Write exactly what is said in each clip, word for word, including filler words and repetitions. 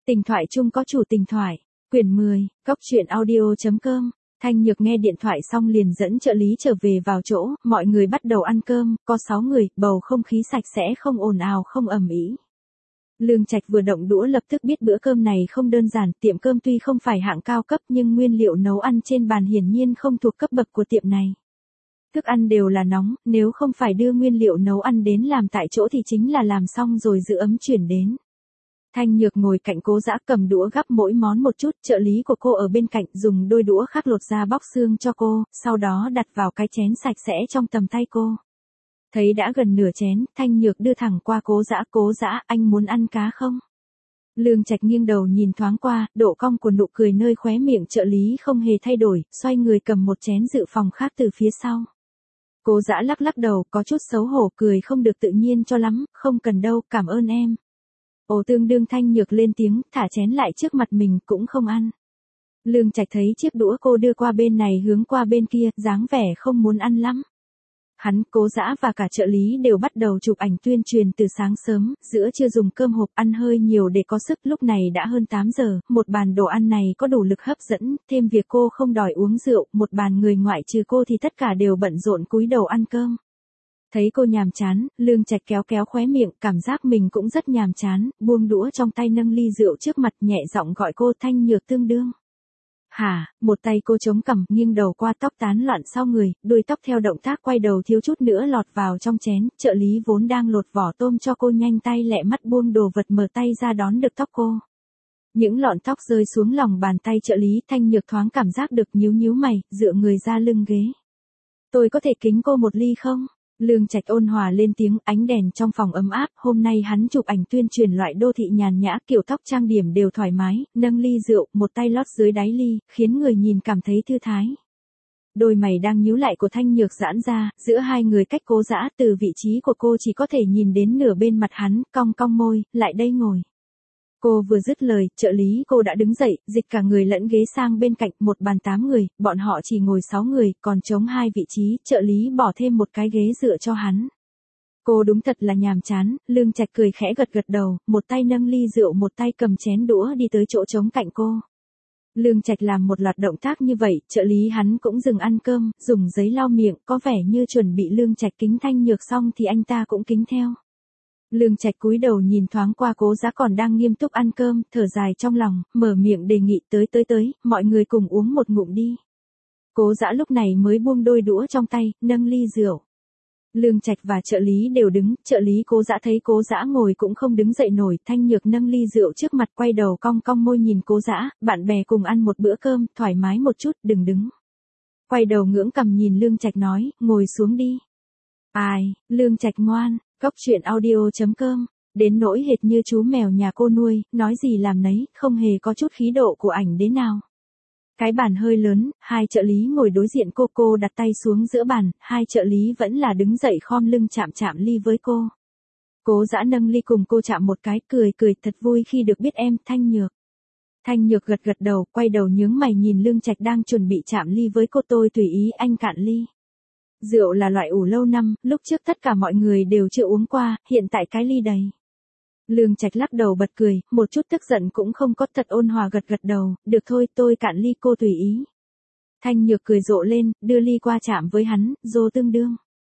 Tình thoại chung có chủ tình thoại. Quyển mười, Cốc truyện audio chấm com. Thanh Nhược nghe điện thoại xong liền dẫn trợ lý trở về vào chỗ, mọi người bắt đầu ăn cơm, có sáu người, bầu không khí sạch sẽ không ồn ào không ầm ĩ. Lương Trạch vừa động đũa lập tức biết bữa cơm này không đơn giản, tiệm cơm tuy không phải hạng cao cấp nhưng nguyên liệu nấu ăn trên bàn hiển nhiên không thuộc cấp bậc của tiệm này. Thức ăn đều là nóng, nếu không phải đưa nguyên liệu nấu ăn đến làm tại chỗ thì chính là làm xong rồi giữ ấm chuyển đến. Thanh Nhược ngồi cạnh Cố Dã cầm đũa gắp mỗi món một chút, trợ lý của cô ở bên cạnh dùng đôi đũa khác lột ra bóc xương cho cô, sau đó đặt vào cái chén sạch sẽ trong tầm tay cô. Thấy đã gần nửa chén, Thanh Nhược đưa thẳng qua Cố Dã, "Cố Dã, anh muốn ăn cá không?" Lương Trạch nghiêng đầu nhìn thoáng qua, độ cong của nụ cười nơi khóe miệng trợ lý không hề thay đổi, xoay người cầm một chén dự phòng khác từ phía sau. Cố Dã lắc lắc đầu, có chút xấu hổ, cười không được tự nhiên cho lắm, "Không cần đâu, cảm ơn em." Ồ, tương đương Thanh Nhược lên tiếng, thả chén lại trước mặt mình, cũng không ăn. Lương Trạch thấy chiếc đũa cô đưa qua bên này hướng qua bên kia, dáng vẻ không muốn ăn lắm. Hắn, Cố Dã và cả trợ lý đều bắt đầu chụp ảnh tuyên truyền từ sáng sớm, giữa trưa dùng cơm hộp ăn hơi nhiều để có sức, lúc này đã hơn tám giờ, một bàn đồ ăn này có đủ lực hấp dẫn, thêm việc cô không đòi uống rượu, một bàn người ngoại trừ cô thì tất cả đều bận rộn cúi đầu ăn cơm. Thấy cô nhàm chán, Lương Trạch kéo kéo khóe miệng, cảm giác mình cũng rất nhàm chán, buông đũa trong tay nâng ly rượu trước mặt nhẹ giọng gọi cô, "Thanh Nhược tương đương." "Hả?" Một tay cô chống cằm, nghiêng đầu qua tóc tán loạn sau người, đuôi tóc theo động tác quay đầu thiếu chút nữa lọt vào trong chén, trợ lý vốn đang lột vỏ tôm cho cô nhanh tay lẹ mắt buông đồ vật mở tay ra đón được tóc cô. Những lọn tóc rơi xuống lòng bàn tay trợ lý, Thanh Nhược thoáng cảm giác được nhíu nhíu mày, dựa người ra lưng ghế. "Tôi có thể kính cô một ly không?" Lương Trạch ôn hòa lên tiếng, ánh đèn trong phòng ấm áp, hôm nay hắn chụp ảnh tuyên truyền loại đô thị nhàn nhã, kiểu tóc trang điểm đều thoải mái, nâng ly rượu, một tay lót dưới đáy ly, khiến người nhìn cảm thấy thư thái. Đôi mày đang nhíu lại của Thanh Nhược giãn ra, giữa hai người cách Cố Dã, từ vị trí của cô chỉ có thể nhìn đến nửa bên mặt hắn, cong cong môi, "Lại đây ngồi." Cô vừa dứt lời, trợ lý cô đã đứng dậy, dịch cả người lẫn ghế sang bên cạnh, một bàn tám người, bọn họ chỉ ngồi sáu người, còn trống hai vị trí, trợ lý bỏ thêm một cái ghế dựa cho hắn. Cô đúng thật là nhàm chán, Lương Trạch cười khẽ gật gật đầu, một tay nâng ly rượu một tay cầm chén đũa đi tới chỗ trống cạnh cô. Lương Trạch làm một loạt động tác như vậy, trợ lý hắn cũng dừng ăn cơm, dùng giấy lau miệng, có vẻ như chuẩn bị Lương Trạch kính Thanh Nhược xong thì anh ta cũng kính theo. Lương Trạch cúi đầu nhìn thoáng qua Cố Dã còn đang nghiêm túc ăn cơm, thở dài trong lòng, mở miệng đề nghị, "Tới tới tới, mọi người cùng uống một ngụm đi." Cố Dã lúc này mới buông đôi đũa trong tay, nâng ly rượu. Lương Trạch và trợ lý đều đứng, trợ lý Cố Dã thấy Cố Dã ngồi cũng không đứng dậy nổi, Thanh Nhược nâng ly rượu trước mặt quay đầu cong cong môi nhìn Cố Dã, "Bạn bè cùng ăn một bữa cơm, thoải mái một chút, đừng đứng." Quay đầu ngưỡng cằm nhìn Lương Trạch nói, "Ngồi xuống đi." "Ai?" Lương Trạch ngoan. Cốc truyện audio chấm com. Đến nỗi hệt như chú mèo nhà cô nuôi, nói gì làm nấy, không hề có chút khí độ của ảnh đế nào. Cái bàn hơi lớn, hai trợ lý ngồi đối diện cô, cô đặt tay xuống giữa bàn, hai trợ lý vẫn là đứng dậy khom lưng chạm chạm ly với cô. Cố Dã nâng ly cùng cô chạm một cái, cười cười, "Thật vui khi được biết em, Thanh Nhược." Thanh Nhược gật gật đầu, quay đầu nhướng mày nhìn Lương Trạch đang chuẩn bị chạm ly với cô, "Tôi tùy ý anh cạn ly." Rượu là loại ủ lâu năm, lúc trước tất cả mọi người đều chưa uống qua, hiện tại cái ly đầy. Lương Trạch lắc đầu bật cười, một chút tức giận cũng không có, thật ôn hòa gật gật đầu, "Được thôi, tôi cạn ly, cô tùy ý." Thanh Nhược cười rộ lên, đưa ly qua chạm với hắn, "Dô tương đương."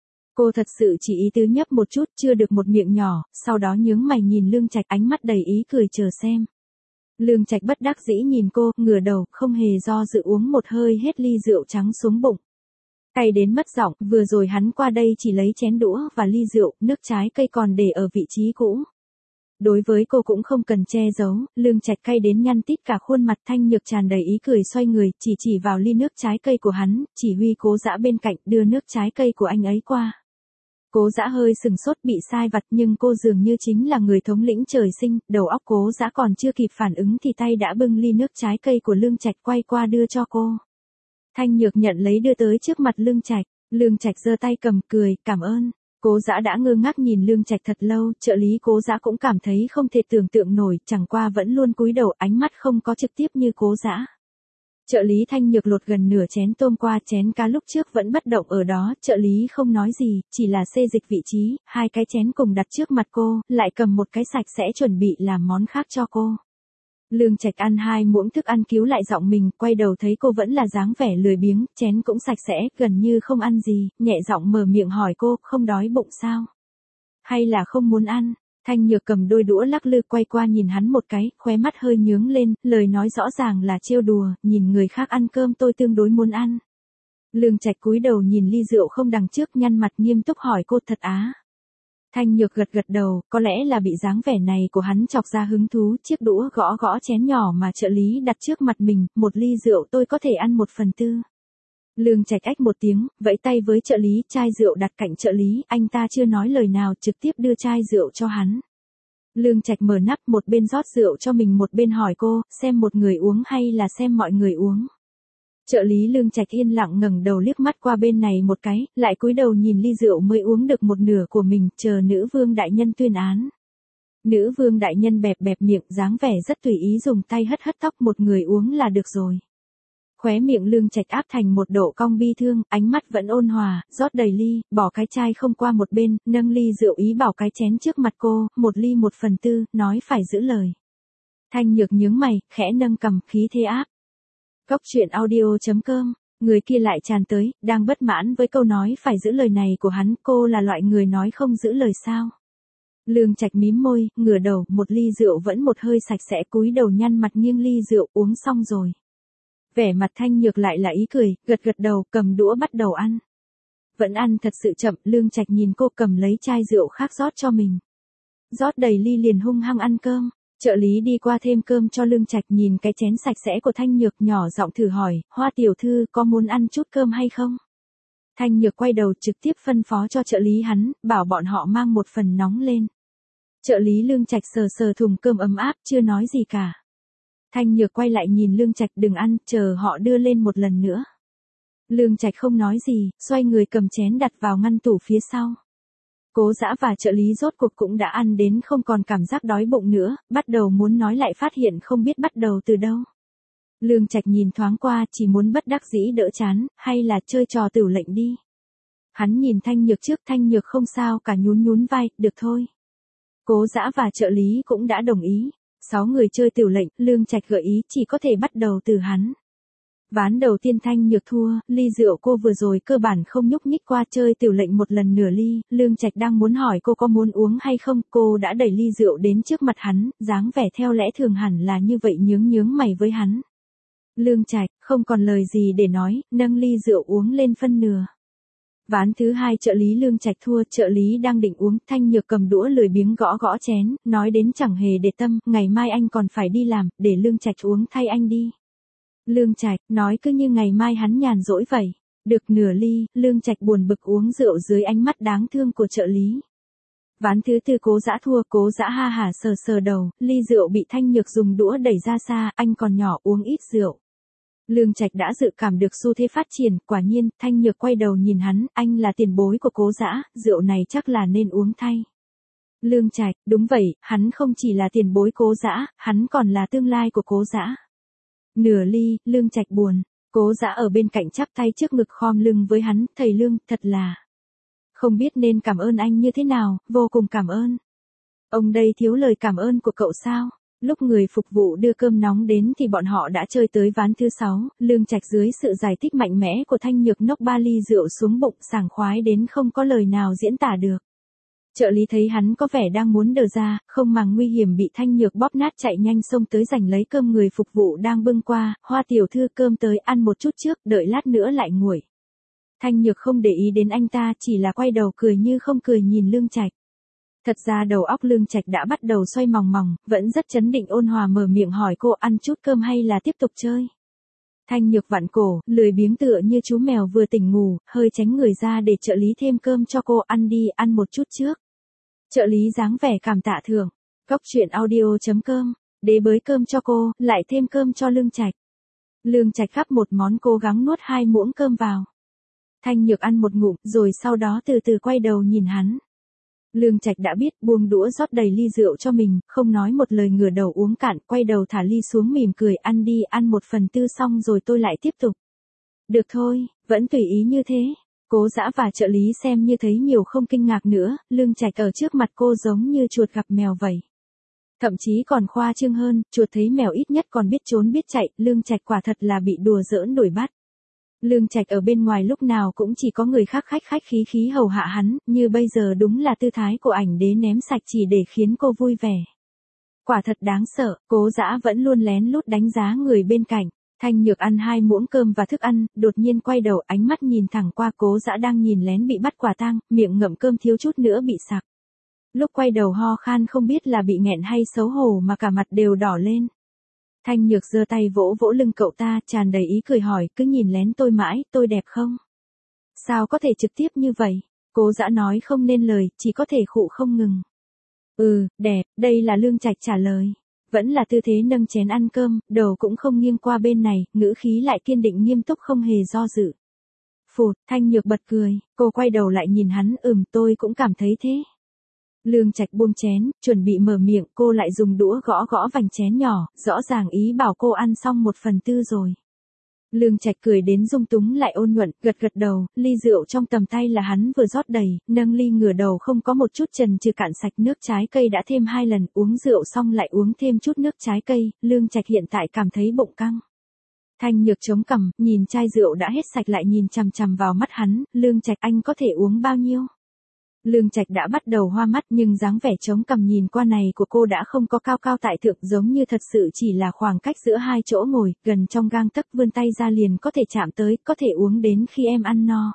Cô thật sự chỉ ý tứ nhấp một chút, chưa được một miệng nhỏ, sau đó nhướng mày nhìn Lương Trạch, ánh mắt đầy ý cười chờ xem. Lương Trạch bất đắc dĩ nhìn cô, ngửa đầu, không hề do dự uống một hơi hết ly rượu trắng xuống bụng. Cay đến mất giọng, vừa rồi hắn qua đây chỉ lấy chén đũa và ly rượu, nước trái cây còn để ở vị trí cũ. Đối với cô cũng không cần che giấu, Lương Trạch cay đến nhăn tít cả khuôn mặt. Thanh Nhược tràn đầy ý cười xoay người, chỉ chỉ vào ly nước trái cây của hắn, chỉ huy Cố Dã bên cạnh đưa nước trái cây của anh ấy qua. Cố Dã hơi sừng sốt bị sai vặt nhưng cô dường như chính là người thống lĩnh trời sinh, đầu óc Cố Dã còn chưa kịp phản ứng thì tay đã bưng ly nước trái cây của Lương Trạch quay qua đưa cho cô. Thanh Nhược nhận lấy đưa tới trước mặt Lương Trạch, Lương Trạch giơ tay cầm, cười, "Cảm ơn." Cố Dã đã ngơ ngác nhìn Lương Trạch thật lâu, trợ lý Cố Dã cũng cảm thấy không thể tưởng tượng nổi, chẳng qua vẫn luôn cúi đầu, ánh mắt không có trực tiếp như Cố Dã. Trợ lý Thanh Nhược lột gần nửa chén tôm qua, chén cá lúc trước vẫn bất động ở đó, trợ lý không nói gì, chỉ là xê dịch vị trí, hai cái chén cùng đặt trước mặt cô, lại cầm một cái sạch sẽ chuẩn bị làm món khác cho cô. Lương Trạch ăn hai muỗng thức ăn cứu lại giọng mình, quay đầu thấy cô vẫn là dáng vẻ lười biếng, chén cũng sạch sẽ, gần như không ăn gì, nhẹ giọng mở miệng hỏi cô, không đói bụng sao? Hay là không muốn ăn? Thanh Nhược cầm đôi đũa lắc lư quay qua nhìn hắn một cái, khóe mắt hơi nhướng lên, lời nói rõ ràng là trêu đùa, nhìn người khác ăn cơm tôi tương đối muốn ăn. Lương Trạch cúi đầu nhìn ly rượu không đằng trước, nhăn mặt nghiêm túc hỏi cô, thật á? Thanh Nhược gật gật đầu, có lẽ là bị dáng vẻ này của hắn chọc ra hứng thú, chiếc đũa gõ gõ chén nhỏ mà trợ lý đặt trước mặt mình, một ly rượu tôi có thể ăn một phần tư. Lương Trạch ách một tiếng, vẫy tay với trợ lý, chai rượu đặt cạnh trợ lý, anh ta chưa nói lời nào trực tiếp đưa chai rượu cho hắn. Lương Trạch mở nắp, một bên rót rượu cho mình một bên hỏi cô, xem một người uống hay là xem mọi người uống. Trợ lý Lương Trạch yên lặng ngẩng đầu liếc mắt qua bên này một cái, lại cúi đầu nhìn ly rượu mới uống được một nửa của mình, chờ nữ vương đại nhân tuyên án. Nữ vương đại nhân bẹp bẹp miệng, dáng vẻ rất tùy ý dùng tay hất hất tóc, một người uống là được rồi. Khóe miệng Lương Trạch áp thành một độ cong bi thương, ánh mắt vẫn ôn hòa, rót đầy ly, bỏ cái chai không qua một bên, nâng ly rượu ý bảo cái chén trước mặt cô, một ly một phần tư, nói phải giữ lời. Thanh Nhược nhướng mày, khẽ nâng cằm, khí thế áp. Góc truyện audio chấm com, người kia lại tràn tới, đang bất mãn với câu nói phải giữ lời này của hắn, cô là loại người nói không giữ lời sao. Lương Trạch mím môi, ngửa đầu, một ly rượu vẫn một hơi sạch sẽ, cúi đầu nhăn mặt nghiêng ly rượu, uống xong rồi. Vẻ mặt Thanh Nhược lại là ý cười, gật gật đầu, cầm đũa bắt đầu ăn. Vẫn ăn thật sự chậm, Lương Trạch nhìn cô cầm lấy chai rượu khác rót cho mình. Rót đầy ly liền hung hăng ăn cơm. Trợ lý đi qua thêm cơm cho Lương Trạch, nhìn cái chén sạch sẽ của Thanh Nhược, nhỏ giọng thử hỏi, Hoa tiểu thư có muốn ăn chút cơm hay không? Thanh Nhược quay đầu trực tiếp phân phó cho trợ lý hắn, bảo bọn họ mang một phần nóng lên. Trợ lý Lương Trạch sờ sờ thùng cơm ấm áp, chưa nói gì cả. Thanh Nhược quay lại nhìn Lương Trạch, đừng ăn, chờ họ đưa lên một lần nữa. Lương Trạch không nói gì, xoay người cầm chén đặt vào ngăn tủ phía sau. Cố Dã và trợ lý rốt cuộc cũng đã ăn đến không còn cảm giác đói bụng nữa, bắt đầu muốn nói lại phát hiện không biết bắt đầu từ đâu. Lương Trạch nhìn thoáng qua, chỉ muốn bất đắc dĩ đỡ chán, hay là chơi trò tửu lệnh đi. Hắn nhìn Thanh Nhược trước, Thanh Nhược không sao cả nhún nhún vai, được thôi. Cố Dã và trợ lý cũng đã đồng ý. Sáu người chơi tửu lệnh, Lương Trạch gợi ý chỉ có thể bắt đầu từ hắn. Ván đầu tiên Thanh Nhược thua, ly rượu cô vừa rồi cơ bản không nhúc nhích qua, chơi tửu lệnh một lần nửa ly, Lương Trạch đang muốn hỏi cô có muốn uống hay không, cô đã đẩy ly rượu đến trước mặt hắn, dáng vẻ theo lẽ thường hẳn là như vậy, nhướng nhướng mày với hắn. Lương Trạch không còn lời gì để nói, nâng ly rượu uống lên phân nửa. Ván thứ hai trợ lý Lương Trạch thua, trợ lý đang định uống, Thanh Nhược cầm đũa lười biếng gõ gõ chén, nói đến chẳng hề để tâm, ngày mai anh còn phải đi làm, để Lương Trạch uống thay anh đi. Lương Trạch nói cứ như ngày mai hắn nhàn rỗi vậy. Được nửa ly, Lương Trạch buồn bực uống rượu dưới ánh mắt đáng thương của trợ lý. Ván thứ tư Cố Dã thua, Cố Dã ha hả sờ sờ đầu, ly rượu bị Thanh Nhược dùng đũa đẩy ra xa, anh còn nhỏ uống ít rượu. Lương Trạch đã dự cảm được xu thế phát triển, quả nhiên, Thanh Nhược quay đầu nhìn hắn, anh là tiền bối của Cố Dã, rượu này chắc là nên uống thay. Lương Trạch, đúng vậy, hắn không chỉ là tiền bối Cố Dã, hắn còn là tương lai của Cố Dã. Nửa ly, Lương Trạch buồn, Cố Dã ở bên cạnh chắp tay trước ngực khom lưng với hắn, thầy Lương, thật là không biết nên cảm ơn anh như thế nào, vô cùng cảm ơn. Ông đây thiếu lời cảm ơn của cậu sao? Lúc người phục vụ đưa cơm nóng đến thì bọn họ đã chơi tới ván thứ sáu, Lương Trạch dưới sự giải thích mạnh mẽ của Thanh Nhược nốc ba ly rượu xuống bụng, sảng khoái đến không có lời nào diễn tả được. Trợ lý thấy hắn có vẻ đang muốn đờ ra, không màng nguy hiểm bị Thanh Nhược bóp nát chạy nhanh xông tới giành lấy cơm người phục vụ đang bưng qua, Hoa tiểu thư cơm tới ăn một chút trước, đợi lát nữa lại nguội. Thanh Nhược không để ý đến anh ta, chỉ là quay đầu cười như không cười nhìn Lương Trạch. Thật ra đầu óc Lương Trạch đã bắt đầu xoay mòng mòng, vẫn rất chấn định ôn hòa mở miệng hỏi cô ăn chút cơm hay là tiếp tục chơi. Thanh Nhược vặn cổ, lười biếng tựa như chú mèo vừa tỉnh ngủ, hơi tránh người ra để trợ lý thêm cơm cho cô, ăn đi, ăn một chút trước. Trợ lý dáng vẻ cảm tạ thưởng. Góc truyện audio chấm com, đế bới cơm cho cô, lại thêm cơm cho Lương Trạch. Lương Trạch gắp một món cố gắng nuốt hai muỗng cơm vào. Thanh Nhược ăn một ngụm, rồi sau đó từ từ quay đầu nhìn hắn. Lương Trạch đã biết, buông đũa rót đầy ly rượu cho mình, không nói một lời ngửa đầu uống cạn, quay đầu thả ly xuống mỉm cười, ăn đi, ăn một phần tư xong rồi tôi lại tiếp tục. Được thôi, vẫn tùy ý như thế. Cố Dã và trợ lý xem như thấy nhiều không kinh ngạc nữa, Lương Trạch ở trước mặt cô giống như chuột gặp mèo vậy. Thậm chí còn khoa trương hơn, chuột thấy mèo ít nhất còn biết trốn biết chạy, Lương Trạch quả thật là bị đùa giỡn đuổi bắt. Lương Trạch ở bên ngoài lúc nào cũng chỉ có người khác khách khách khí khí hầu hạ hắn, như bây giờ đúng là tư thái của ảnh đế ném sạch chỉ để khiến cô vui vẻ. Quả thật đáng sợ, Cố Dã vẫn luôn lén lút đánh giá người bên cạnh. Thanh Nhược ăn hai muỗng cơm và thức ăn, đột nhiên quay đầu ánh mắt nhìn thẳng qua Cố Dã đang nhìn lén bị bắt quả tang, miệng ngậm cơm thiếu chút nữa bị sặc. Lúc quay đầu ho khan không biết là bị nghẹn hay xấu hổ mà cả mặt đều đỏ lên. Thanh Nhược giơ tay vỗ vỗ lưng cậu ta, tràn đầy ý cười hỏi, cứ nhìn lén tôi mãi, tôi đẹp không? Sao có thể trực tiếp như vậy? Cố Dã nói không nên lời, chỉ có thể khụ không ngừng. Ừ, đẹp, đây là Lương Trạch trả lời. Vẫn là tư thế nâng chén ăn cơm, đầu cũng không nghiêng qua bên này, ngữ khí lại kiên định nghiêm túc không hề do dự. Phụt, Thanh Nhược bật cười, cô quay đầu lại nhìn hắn, ừm tôi cũng cảm thấy thế. Lương Trạch buông chén, chuẩn bị mở miệng, cô lại dùng đũa gõ gõ vành chén nhỏ, rõ ràng ý bảo cô ăn xong một phần tư rồi. Lương Trạch cười đến rung túng lại ôn nhuận, gật gật đầu, ly rượu trong tầm tay là hắn vừa rót đầy, nâng ly ngửa đầu không có một chút chần chừ cạn sạch nước trái cây đã thêm hai lần, uống rượu xong lại uống thêm chút nước trái cây, Lương Trạch hiện tại cảm thấy bụng căng. Thanh Nhược chống cằm, nhìn chai rượu đã hết sạch lại nhìn chằm chằm vào mắt hắn, Lương Trạch anh có thể uống bao nhiêu? Lương Trạch đã bắt đầu hoa mắt nhưng dáng vẻ chống cằm nhìn qua này của cô đã không có cao cao tại thượng giống như thật sự chỉ là khoảng cách giữa hai chỗ ngồi, gần trong gang tấc vươn tay ra liền có thể chạm tới, có thể uống đến khi em ăn no.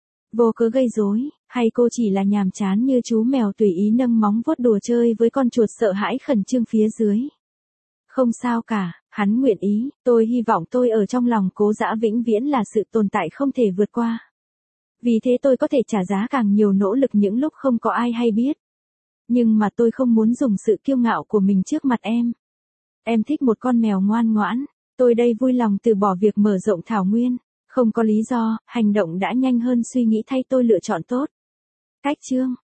Vô cớ gây rối, hay cô chỉ là nhàm chán như chú mèo tùy ý nâng móng vuốt đùa chơi với con chuột sợ hãi khẩn trương phía dưới. Không sao cả, hắn nguyện ý, tôi hy vọng tôi ở trong lòng Cố Dã vĩnh viễn là sự tồn tại không thể vượt qua. Vì thế tôi có thể trả giá càng nhiều nỗ lực những lúc không có ai hay biết. Nhưng mà tôi không muốn dùng sự kiêu ngạo của mình trước mặt em. Em thích một con mèo ngoan ngoãn, tôi đây vui lòng từ bỏ việc mở rộng thảo nguyên. Không có lý do, hành động đã nhanh hơn suy nghĩ thay tôi lựa chọn tốt. Cách chương